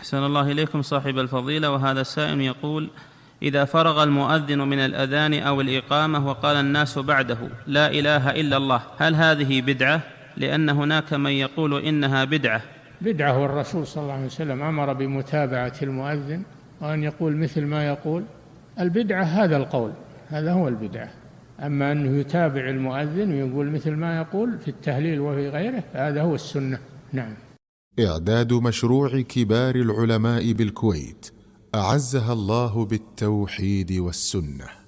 أحسن الله إليكم صاحب الفضيلة. وهذا السائل يقول: إذا فرغ المؤذن من الأذان أو الإقامة وقال الناس بعده لا إله إلا الله، هل هذه بدعة؟ لأن هناك من يقول إنها بدعة. بدعة، والرسول صلى الله عليه وسلم أمر بمتابعة المؤذن وأن يقول مثل ما يقول. البدعة هذا القول، هذا هو البدعة. أما أنه يتابع المؤذن ويقول مثل ما يقول في التهليل وفي غيره، هذا هو السنة. نعم. إعداد مشروع كبار العلماء بالكويت أعزها الله بالتوحيد والسنة.